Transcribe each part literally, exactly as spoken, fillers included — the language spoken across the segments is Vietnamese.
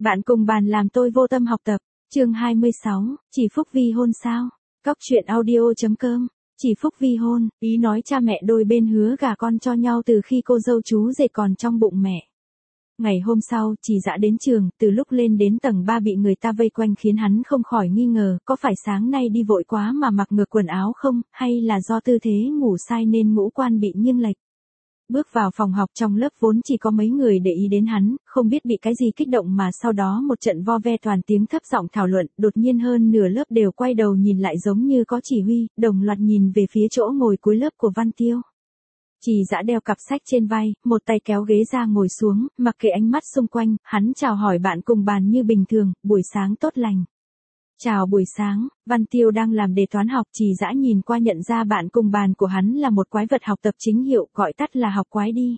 Bạn cùng bàn làm tôi vô tâm học tập. Chương hai mươi sáu, chỉ phúc vi hôn sao? Cóc truyện audio.com. Chỉ phúc vi hôn, ý nói cha mẹ đôi bên hứa gả con cho nhau từ khi cô dâu chú rể còn trong bụng mẹ. Ngày hôm sau, Trì Dã đến trường, từ lúc lên đến tầng ba bị người ta vây quanh khiến hắn không khỏi nghi ngờ, có phải sáng nay đi vội quá mà mặc ngược quần áo không, hay là do tư thế ngủ sai nên ngũ quan bị nghiêng lệch. Bước vào phòng học, trong lớp vốn chỉ có mấy người để ý đến hắn, không biết bị cái gì kích động mà sau đó một trận vo ve toàn tiếng thấp giọng thảo luận, đột nhiên hơn nửa lớp đều quay đầu nhìn lại giống như có chỉ huy, đồng loạt nhìn về phía chỗ ngồi cuối lớp của Văn Tiêu. Trì Dã đeo cặp sách trên vai, một tay kéo ghế ra ngồi xuống, mặc kệ ánh mắt xung quanh, hắn chào hỏi bạn cùng bàn như bình thường, buổi sáng tốt lành. Chào buổi sáng, Văn Tiêu đang làm đề toán học, Trì Dã nhìn qua nhận ra bạn cùng bàn của hắn là một quái vật học tập chính hiệu, gọi tắt là học quái đi.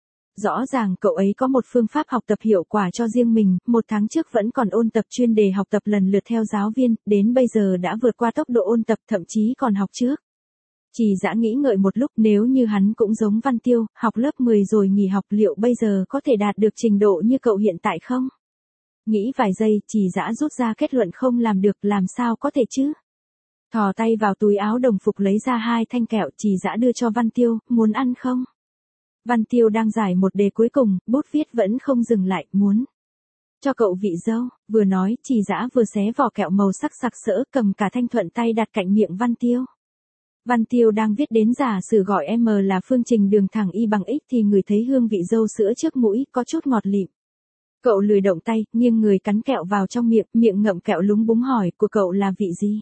Rõ ràng cậu ấy có một phương pháp học tập hiệu quả cho riêng mình, một tháng trước vẫn còn ôn tập chuyên đề học tập lần lượt theo giáo viên, đến bây giờ đã vượt qua tốc độ ôn tập, thậm chí còn học trước. Trì Dã nghĩ ngợi một lúc, nếu như hắn cũng giống Văn Tiêu, học lớp mười rồi nghỉ học, liệu bây giờ có thể đạt được trình độ như cậu hiện tại không? Nghĩ vài giây, Trì Dã rút ra kết luận không làm được, làm sao có thể chứ? Thò tay vào túi áo đồng phục lấy ra hai thanh kẹo, Trì Dã đưa cho Văn Tiêu, muốn ăn không? Văn Tiêu đang giải một đề cuối cùng, bút viết vẫn không dừng lại, muốn. Cho cậu vị dâu, vừa nói, Trì Dã vừa xé vỏ kẹo màu sắc sặc sỡ, cầm cả thanh thuận tay đặt cạnh miệng Văn Tiêu. Văn Tiêu đang viết đến giả sử gọi M là phương trình đường thẳng y bằng x thì người thấy hương vị dâu sữa trước mũi, có chút ngọt lịm. Cậu lười động tay, nghiêng người cắn kẹo vào trong miệng, miệng ngậm kẹo lúng búng hỏi, của cậu là vị gì?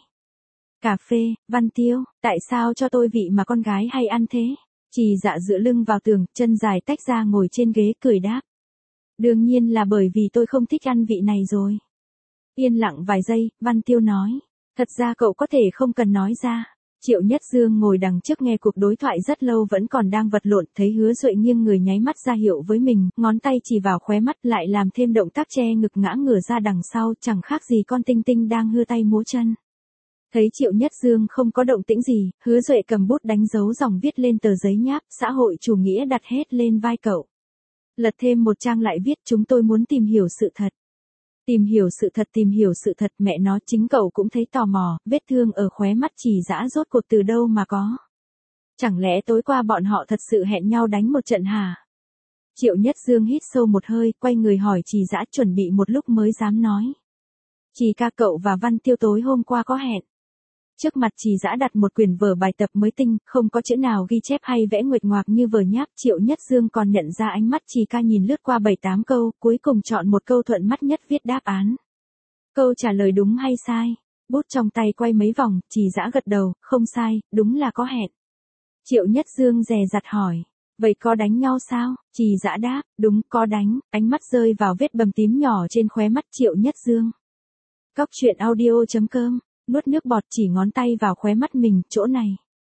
Cà phê. Văn Tiêu, tại sao cho tôi vị mà con gái hay ăn thế? Trì Dã dựa lưng vào tường, chân dài tách ra ngồi trên ghế cười đáp. Đương nhiên là bởi vì tôi không thích ăn vị này rồi. Yên lặng vài giây, Văn Tiêu nói. Thật ra cậu có thể không cần nói ra. Triệu Nhất Dương ngồi đằng trước nghe cuộc đối thoại rất lâu vẫn còn đang vật lộn, thấy Hứa Duệ nghiêng người nháy mắt ra hiệu với mình, ngón tay chỉ vào khóe mắt lại làm thêm động tác che ngực ngã ngửa ra đằng sau, chẳng khác gì con tinh tinh đang hưa tay múa chân. Thấy Triệu Nhất Dương không có động tĩnh gì, Hứa Duệ cầm bút đánh dấu dòng viết lên tờ giấy nháp, xã hội chủ nghĩa đặt hết lên vai cậu. Lật thêm một trang lại viết, chúng tôi muốn tìm hiểu sự thật. Tìm hiểu sự thật, tìm hiểu sự thật, mẹ nó, chính cậu cũng thấy tò mò, vết thương ở khóe mắt Trì Dã rốt cuộc từ đâu mà có. Chẳng lẽ tối qua bọn họ thật sự hẹn nhau đánh một trận hả? Triệu Nhất Dương hít sâu một hơi, quay người hỏi Trì Dã, chuẩn bị một lúc mới dám nói. Trì ca, cậu và Văn Tiêu tối hôm qua có hẹn. Trước mặt Trì Dã đặt một quyển vở bài tập mới tinh, không có chữ nào ghi chép hay vẽ nguệch ngoạc như vở nháp. Triệu Nhất Dương còn nhận ra ánh mắt Trì ca nhìn lướt qua bảy tám câu, cuối cùng chọn một câu thuận mắt nhất viết đáp án. Câu trả lời đúng hay sai? Bút trong tay quay mấy vòng, Trì Dã gật đầu, không sai, đúng là có hẹn. Triệu Nhất Dương dè dặt hỏi, vậy có đánh nhau sao? Trì Dã đáp, đúng, có đánh. Ánh mắt rơi vào vết bầm tím nhỏ trên khóe mắt Triệu Nhất Dương. Cóc truyện audio.com. Nuốt nước bọt, chỉ ngón tay vào khóe mắt mình, chỗ này.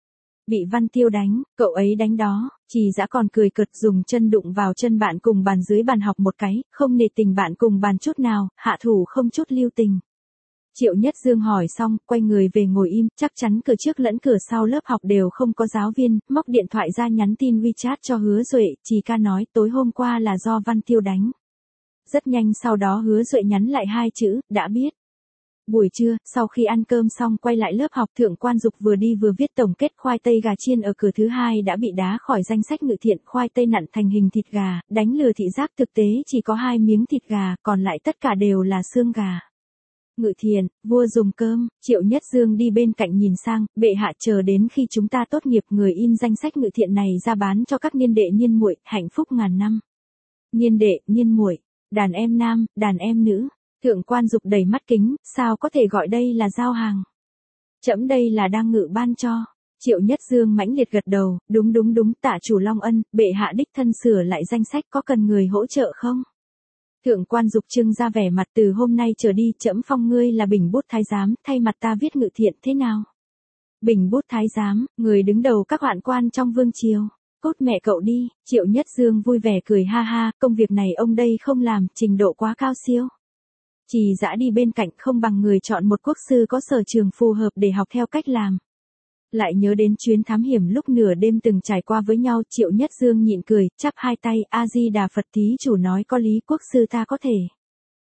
Bị Văn Tiêu đánh, cậu ấy đánh đó. Trì Dã còn cười cợt, dùng chân đụng vào chân bạn cùng bàn dưới bàn học một cái, không nể tình bạn cùng bàn chút nào, hạ thủ không chút lưu tình. Triệu Nhất Dương hỏi xong, quay người về ngồi im, chắc chắn cửa trước lẫn cửa sau lớp học đều không có giáo viên, móc điện thoại ra nhắn tin WeChat cho Hứa Duệ, Trì ca nói tối hôm qua là do Văn Tiêu đánh. Rất nhanh sau đó Hứa Duệ nhắn lại hai chữ, đã biết. Buổi trưa, sau khi ăn cơm xong quay lại lớp học, Thượng quan Dục vừa đi vừa viết tổng kết khoai tây gà chiên ở cửa thứ hai đã bị đá khỏi danh sách ngự thiện, khoai tây nặn thành hình thịt gà, đánh lừa thị giác, thực tế chỉ có hai miếng thịt gà, còn lại tất cả đều là xương gà. Ngự thiện, vua dùng cơm. Triệu Nhất Dương đi bên cạnh nhìn sang, bệ hạ, chờ đến khi chúng ta tốt nghiệp người in danh sách ngự thiện này ra bán cho các niên đệ niên muội, hạnh phúc ngàn năm. Niên đệ, niên muội, đàn em nam, đàn em nữ. Thượng quan Dục đầy mắt kính, sao có thể gọi đây là giao hàng? Trẫm đây là đang ngự ban cho. Triệu Nhất Dương mãnh liệt gật đầu, đúng đúng đúng, tạ chủ Long Ân, bệ hạ đích thân sửa lại danh sách, có cần người hỗ trợ không? Thượng quan Dục trưng ra vẻ mặt, từ hôm nay trở đi trẫm phong ngươi là bình bút thái giám, thay mặt ta viết ngự thiện, thế nào? Bình bút thái giám, người đứng đầu các hoạn quan trong vương triều. Cút mẹ cậu đi. Triệu Nhất Dương vui vẻ cười ha ha, công việc này ông đây không làm, trình độ quá cao siêu. Trì Dã đi bên cạnh, không bằng người chọn một quốc sư có sở trường phù hợp để học theo cách làm. Lại nhớ đến chuyến thám hiểm lúc nửa đêm từng trải qua với nhau, Triệu Nhất Dương nhịn cười, chắp hai tay, A Di Đà Phật, thí chủ nói có lý, quốc sư ta có thể.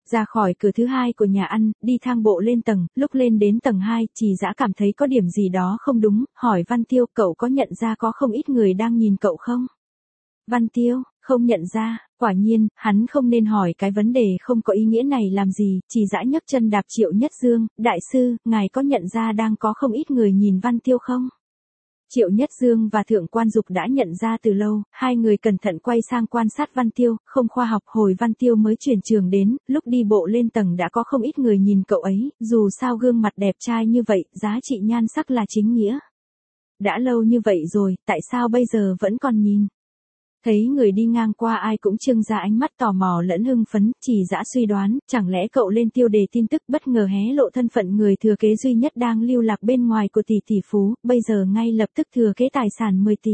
Ra khỏi cửa thứ hai của nhà ăn, đi thang bộ lên tầng, lúc lên đến tầng hai, Trì Dã cảm thấy có điểm gì đó không đúng, hỏi Văn Tiêu, cậu có nhận ra có không ít người đang nhìn cậu không? Văn Tiêu, không nhận ra, quả nhiên, hắn không nên hỏi cái vấn đề không có ý nghĩa này làm gì, Trì Dã nhấc chân đạp Triệu Nhất Dương, đại sư, ngài có nhận ra đang có không ít người nhìn Văn Tiêu không? Triệu Nhất Dương và Thượng Quan Dục đã nhận ra từ lâu, hai người cẩn thận quay sang quan sát Văn Tiêu, không khoa học, hồi Văn Tiêu mới chuyển trường đến, lúc đi bộ lên tầng đã có không ít người nhìn cậu ấy, dù sao gương mặt đẹp trai như vậy, giá trị nhan sắc là chính nghĩa. Đã lâu như vậy rồi, tại sao bây giờ vẫn còn nhìn? Thấy người đi ngang qua ai cũng trưng ra ánh mắt tò mò lẫn hưng phấn, Trì Dã suy đoán, chẳng lẽ cậu lên tiêu đề tin tức bất ngờ hé lộ thân phận người thừa kế duy nhất đang lưu lạc bên ngoài của tỷ tỷ phú, bây giờ ngay lập tức thừa kế tài sản mười tỷ.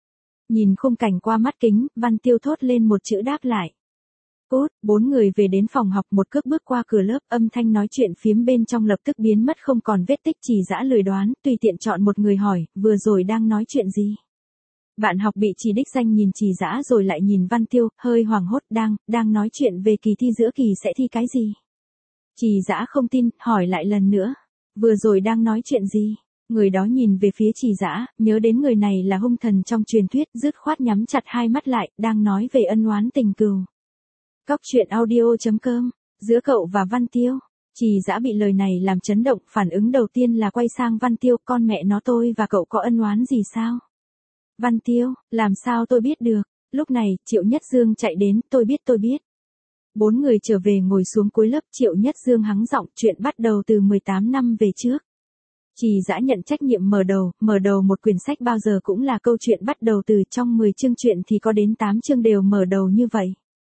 Nhìn khung cảnh qua mắt kính, Văn Tiêu thốt lên một chữ đáp lại. Cút, bốn người về đến phòng học, một cước bước qua cửa lớp, âm thanh nói chuyện phiếm bên trong lập tức biến mất không còn vết tích. Trì Dã lười đoán, tùy tiện chọn một người hỏi, vừa rồi đang nói chuyện gì? Bạn học bị Trì đích danh nhìn Trì Dã rồi lại nhìn Văn Tiêu, hơi hoảng hốt, đang, đang nói chuyện về kỳ thi giữa kỳ sẽ thi cái gì? Trì Dã không tin, hỏi lại lần nữa. Vừa rồi đang nói chuyện gì? Người đó nhìn về phía Trì Dã, nhớ đến người này là hung thần trong truyền thuyết, dứt khoát nhắm chặt hai mắt lại, đang nói về ân oán tình cừu. Cóc truyện audio chấm com, giữa cậu và Văn Tiêu. Trì Dã bị lời này làm chấn động, phản ứng đầu tiên là quay sang Văn Tiêu, con mẹ nó, tôi và cậu có ân oán gì sao? Văn Tiêu, làm sao tôi biết được? Lúc này, Triệu Nhất Dương chạy đến, tôi biết tôi biết. Bốn người trở về ngồi xuống cuối lớp, Triệu Nhất Dương hắng giọng, chuyện bắt đầu từ mười tám năm về trước. Trì Dã nhận trách nhiệm mở đầu, mở đầu một quyển sách bao giờ cũng là câu chuyện bắt đầu từ, trong mười chương truyện thì có đến tám chương đều mở đầu như vậy.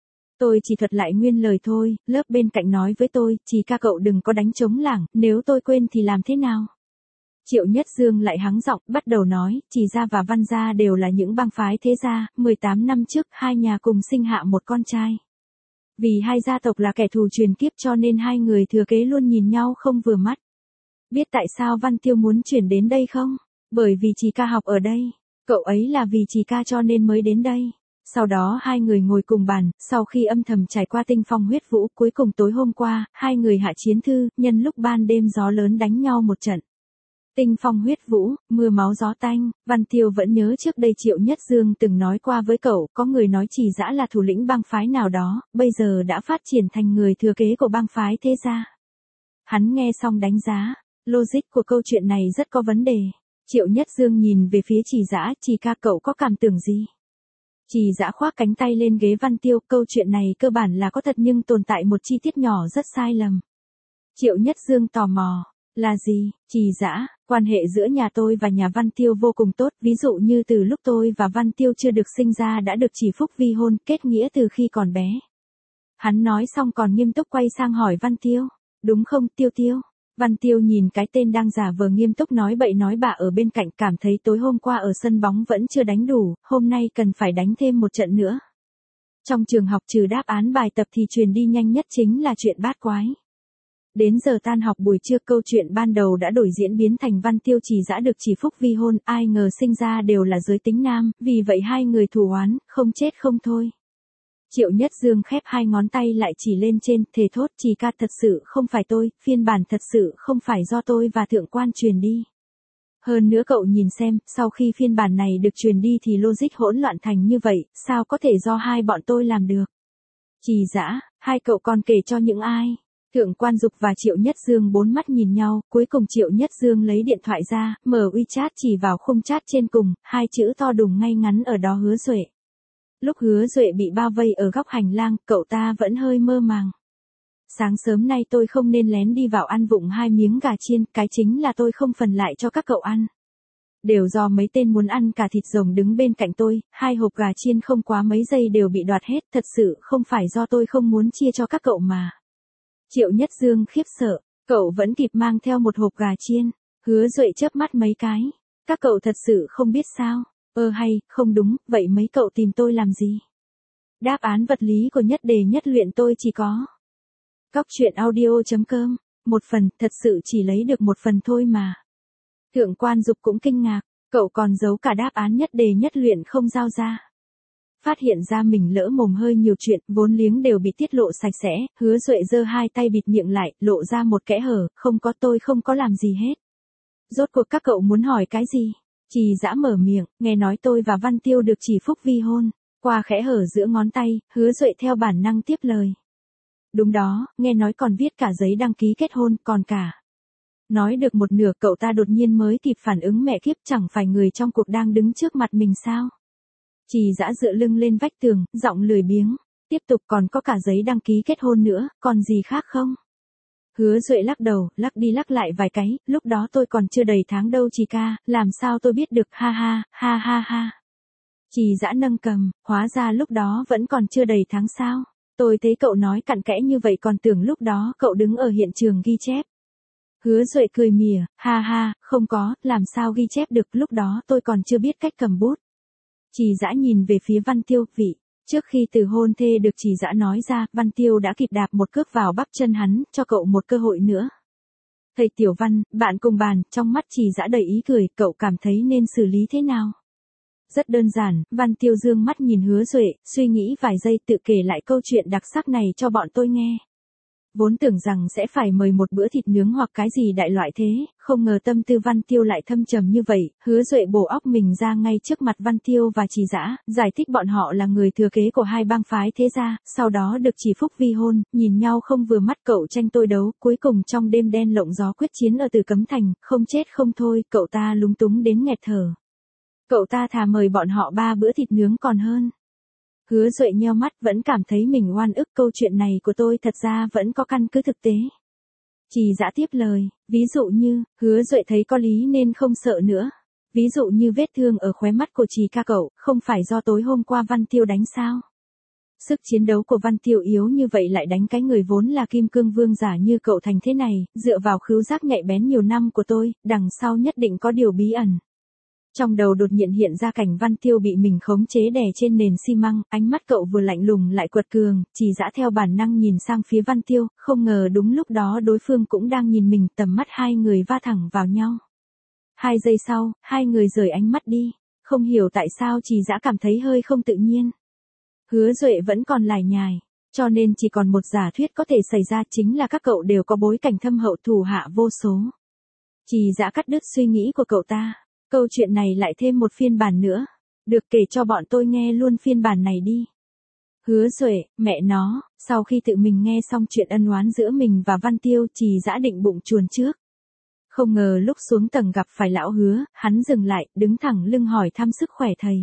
Tôi chỉ thuật lại nguyên lời thôi, lớp bên cạnh nói với tôi, Trì ca cậu đừng có đánh trống lảng, nếu tôi quên thì làm thế nào? Triệu Nhất Dương lại hắng giọng, bắt đầu nói, Trì gia và Văn gia đều là những bang phái thế gia, mười tám năm trước, hai nhà cùng sinh hạ một con trai. Vì hai gia tộc là kẻ thù truyền kiếp cho nên hai người thừa kế luôn nhìn nhau không vừa mắt. Biết tại sao Văn Tiêu muốn chuyển đến đây không? Bởi vì Trì ca học ở đây. Cậu ấy là vì Trì ca cho nên mới đến đây. Sau đó hai người ngồi cùng bàn, sau khi âm thầm trải qua tinh phong huyết vũ, cuối cùng tối hôm qua, hai người hạ chiến thư, nhân lúc ban đêm gió lớn đánh nhau một trận. Tinh phong huyết vũ, mưa máu gió tanh, Văn Tiêu vẫn nhớ trước đây Triệu Nhất Dương từng nói qua với cậu, có người nói Trì Dã là thủ lĩnh bang phái nào đó, bây giờ đã phát triển thành người thừa kế của bang phái thế gia. Hắn nghe xong đánh giá, logic của câu chuyện này rất có vấn đề. Triệu Nhất Dương nhìn về phía Trì Dã, Trì ca cậu có cảm tưởng gì? Trì Dã khoác cánh tay lên ghế Văn Tiêu, câu chuyện này cơ bản là có thật nhưng tồn tại một chi tiết nhỏ rất sai lầm. Triệu Nhất Dương tò mò. Là gì? Trì Dã, quan hệ giữa nhà tôi và nhà Văn Tiêu vô cùng tốt, ví dụ như từ lúc tôi và Văn Tiêu chưa được sinh ra đã được Trì Phúc vi hôn, kết nghĩa từ khi còn bé. Hắn nói xong còn nghiêm túc quay sang hỏi Văn Tiêu, đúng không Tiêu Tiêu? Văn Tiêu nhìn cái tên đang giả vờ nghiêm túc nói bậy nói bạ ở bên cạnh, cảm thấy tối hôm qua ở sân bóng vẫn chưa đánh đủ, hôm nay cần phải đánh thêm một trận nữa. Trong trường học trừ đáp án bài tập thì truyền đi nhanh nhất chính là chuyện bát quái. Đến giờ tan học buổi trưa, câu chuyện ban đầu đã đổi diễn biến thành Văn Tiêu Trì Dã được Trì Phúc vi hôn, ai ngờ sinh ra đều là giới tính nam, vì vậy hai người thù oán, không chết không thôi. Triệu Nhất Dương khép hai ngón tay lại chỉ lên trên, thề thốt, Trì ca thật sự không phải tôi, phiên bản thật sự không phải do tôi và thượng quan truyền đi. Hơn nữa cậu nhìn xem, sau khi phiên bản này được truyền đi thì logic hỗn loạn thành như vậy, sao có thể do hai bọn tôi làm được? Trì Dã, hai cậu còn kể cho những ai? Thượng quan Dục và Triệu Nhất Dương bốn mắt nhìn nhau, cuối cùng Triệu Nhất Dương lấy điện thoại ra, mở WeChat chỉ vào khung chat trên cùng, hai chữ to đùng ngay ngắn ở đó Hứa Duệ. Lúc Hứa Duệ bị bao vây ở góc hành lang, cậu ta vẫn hơi mơ màng. Sáng sớm nay tôi không nên lén đi vào ăn vụng hai miếng gà chiên, cái chính là tôi không phần lại cho các cậu ăn. Đều do mấy tên muốn ăn cả thịt rồng đứng bên cạnh tôi, hai hộp gà chiên không quá mấy giây đều bị đoạt hết, thật sự không phải do tôi không muốn chia cho các cậu mà. Triệu Nhất Dương khiếp sợ, cậu vẫn kịp mang theo một hộp gà chiên. Hứa Duệ chớp mắt mấy cái, các cậu thật sự không biết sao? Ơ hay, không đúng, vậy mấy cậu tìm tôi làm gì? Đáp án vật lý của nhất đề nhất luyện tôi chỉ có. Cóc truyện audio chấm com, một phần, thật sự chỉ lấy được một phần thôi mà. Thượng quan Dục cũng kinh ngạc, cậu còn giấu cả đáp án nhất đề nhất luyện không giao ra. Phát hiện ra mình lỡ mồm hơi nhiều chuyện, vốn liếng đều bị tiết lộ sạch sẽ, Hứa Duệ giơ hai tay bịt miệng lại, lộ ra một kẽ hở, không có tôi không có làm gì hết. Rốt cuộc các cậu muốn hỏi cái gì? Trì Dã mở miệng, nghe nói tôi và Văn Tiêu được Chỉ Phúc vi hôn, qua khẽ hở giữa ngón tay, Hứa Duệ theo bản năng tiếp lời. Đúng đó, nghe nói còn viết cả giấy đăng ký kết hôn, còn cả. Nói được một nửa cậu ta đột nhiên mới kịp phản ứng mẹ kiếp chẳng phải người trong cuộc đang đứng trước mặt mình sao? Trì Dã dựa lưng lên vách tường, giọng lười biếng. Tiếp tục còn có cả giấy đăng ký kết hôn nữa, còn gì khác không? Hứa Duệ lắc đầu, lắc đi lắc lại vài cái, lúc đó tôi còn chưa đầy tháng đâu Trì ca, làm sao tôi biết được, ha ha, ha ha ha. Trì Dã nâng cầm, hóa ra lúc đó vẫn còn chưa đầy tháng sao? Tôi thấy cậu nói cặn kẽ như vậy còn tưởng lúc đó cậu đứng ở hiện trường ghi chép. Hứa Duệ cười mỉa, ha ha, không có, làm sao ghi chép được, lúc đó tôi còn chưa biết cách cầm bút. Trì Dã nhìn về phía Văn Tiêu, vị. Trước khi từ hôn thê được Trì Dã nói ra, Văn Tiêu đã kịp đạp một cước vào bắp chân hắn, cho cậu một cơ hội nữa. Thầy Tiểu Văn, bạn cùng bàn, trong mắt Trì Dã đầy ý cười, cậu cảm thấy nên xử lý thế nào? Rất đơn giản, Văn Tiêu dương mắt nhìn Hứa Duệ, suy nghĩ vài giây tự kể lại câu chuyện đặc sắc này cho bọn tôi nghe. Vốn tưởng rằng sẽ phải mời một bữa thịt nướng hoặc cái gì đại loại thế, không ngờ tâm tư Văn Tiêu lại thâm trầm như vậy, Hứa Duệ bổ óc mình ra ngay trước mặt Văn Tiêu và Trì Dã, giải thích bọn họ là người thừa kế của hai bang phái thế gia, sau đó được Chỉ Phúc vi hôn, nhìn nhau không vừa mắt cậu tranh tôi đấu, cuối cùng trong đêm đen lộng gió quyết chiến ở Từ Cấm Thành, không chết không thôi, cậu ta lúng túng đến nghẹt thở. Cậu ta thà mời bọn họ ba bữa thịt nướng còn hơn. Hứa Duệ nheo mắt vẫn cảm thấy mình oan ức, câu chuyện này của tôi thật ra vẫn có căn cứ thực tế. Trì Dã tiếp lời, ví dụ như, Hứa Duệ thấy có lý nên không sợ nữa. Ví dụ như vết thương ở khóe mắt của Trì ca cậu, không phải do tối hôm qua Văn Tiêu đánh sao? Sức chiến đấu của Văn Tiêu yếu như vậy lại đánh cái người vốn là kim cương vương giả như cậu thành thế này, dựa vào khứu giác nhạy bén nhiều năm của tôi, đằng sau nhất định có điều bí ẩn. Trong đầu đột nhiên hiện ra cảnh Văn Tiêu bị mình khống chế đè trên nền xi măng, ánh mắt cậu vừa lạnh lùng lại quật cường, Trì Dã theo bản năng nhìn sang phía Văn Tiêu, không ngờ đúng lúc đó đối phương cũng đang nhìn mình, tầm mắt hai người va thẳng vào nhau. Hai giây sau, hai người rời ánh mắt đi, không hiểu tại sao Trì Dã cảm thấy hơi không tự nhiên. Hứa Duệ vẫn còn lải nhải, cho nên chỉ còn một giả thuyết có thể xảy ra chính là các cậu đều có bối cảnh thâm hậu thủ hạ vô số. Trì Dã cắt đứt suy nghĩ của cậu ta. Câu chuyện này lại thêm một phiên bản nữa. Được, kể cho bọn tôi nghe luôn phiên bản này đi. Hứa Duệ, mẹ nó, sau khi tự mình nghe xong chuyện ân oán giữa mình và Văn Tiêu, Trì Dã định bụng chuồn trước. Không ngờ lúc xuống tầng gặp phải lão Hứa, hắn dừng lại, đứng thẳng lưng hỏi thăm sức khỏe thầy.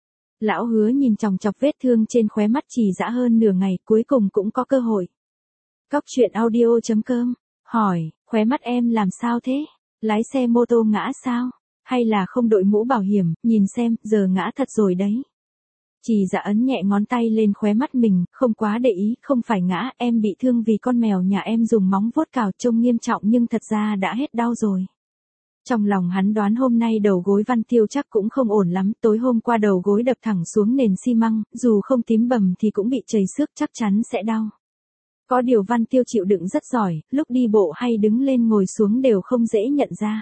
Lão Hứa nhìn chòng chọc vết thương trên khóe mắt Trì Dã hơn nửa ngày, cuối cùng cũng có cơ hội. Cóc truyện audio chấm com, hỏi, khóe mắt em làm sao thế? Lái xe mô tô ngã sao? Hay là không đội mũ bảo hiểm, nhìn xem, giờ ngã thật rồi đấy. Trì Dã ấn nhẹ ngón tay lên khóe mắt mình, không quá để ý, không phải ngã, em bị thương vì con mèo nhà em dùng móng vuốt cào, trông nghiêm trọng nhưng thật ra đã hết đau rồi. Trong lòng hắn đoán hôm nay đầu gối Văn Tiêu chắc cũng không ổn lắm, tối hôm qua đầu gối đập thẳng xuống nền xi măng, dù không tím bầm thì cũng bị chảy xước, chắc chắn sẽ đau. Có điều Văn Tiêu chịu đựng rất giỏi, lúc đi bộ hay đứng lên ngồi xuống đều không dễ nhận ra.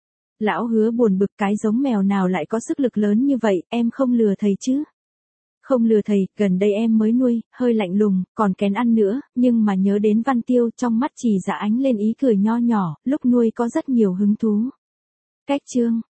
Lão Hứa buồn bực, cái giống mèo nào lại có sức lực lớn như vậy, em không lừa thầy chứ? Không lừa thầy, gần đây em mới nuôi, hơi lạnh lùng, còn kén ăn nữa, nhưng mà nhớ đến Văn Tiêu, trong mắt Trì Dã ánh lên ý cười nho nhỏ, lúc nuôi có rất nhiều hứng thú. Cách chương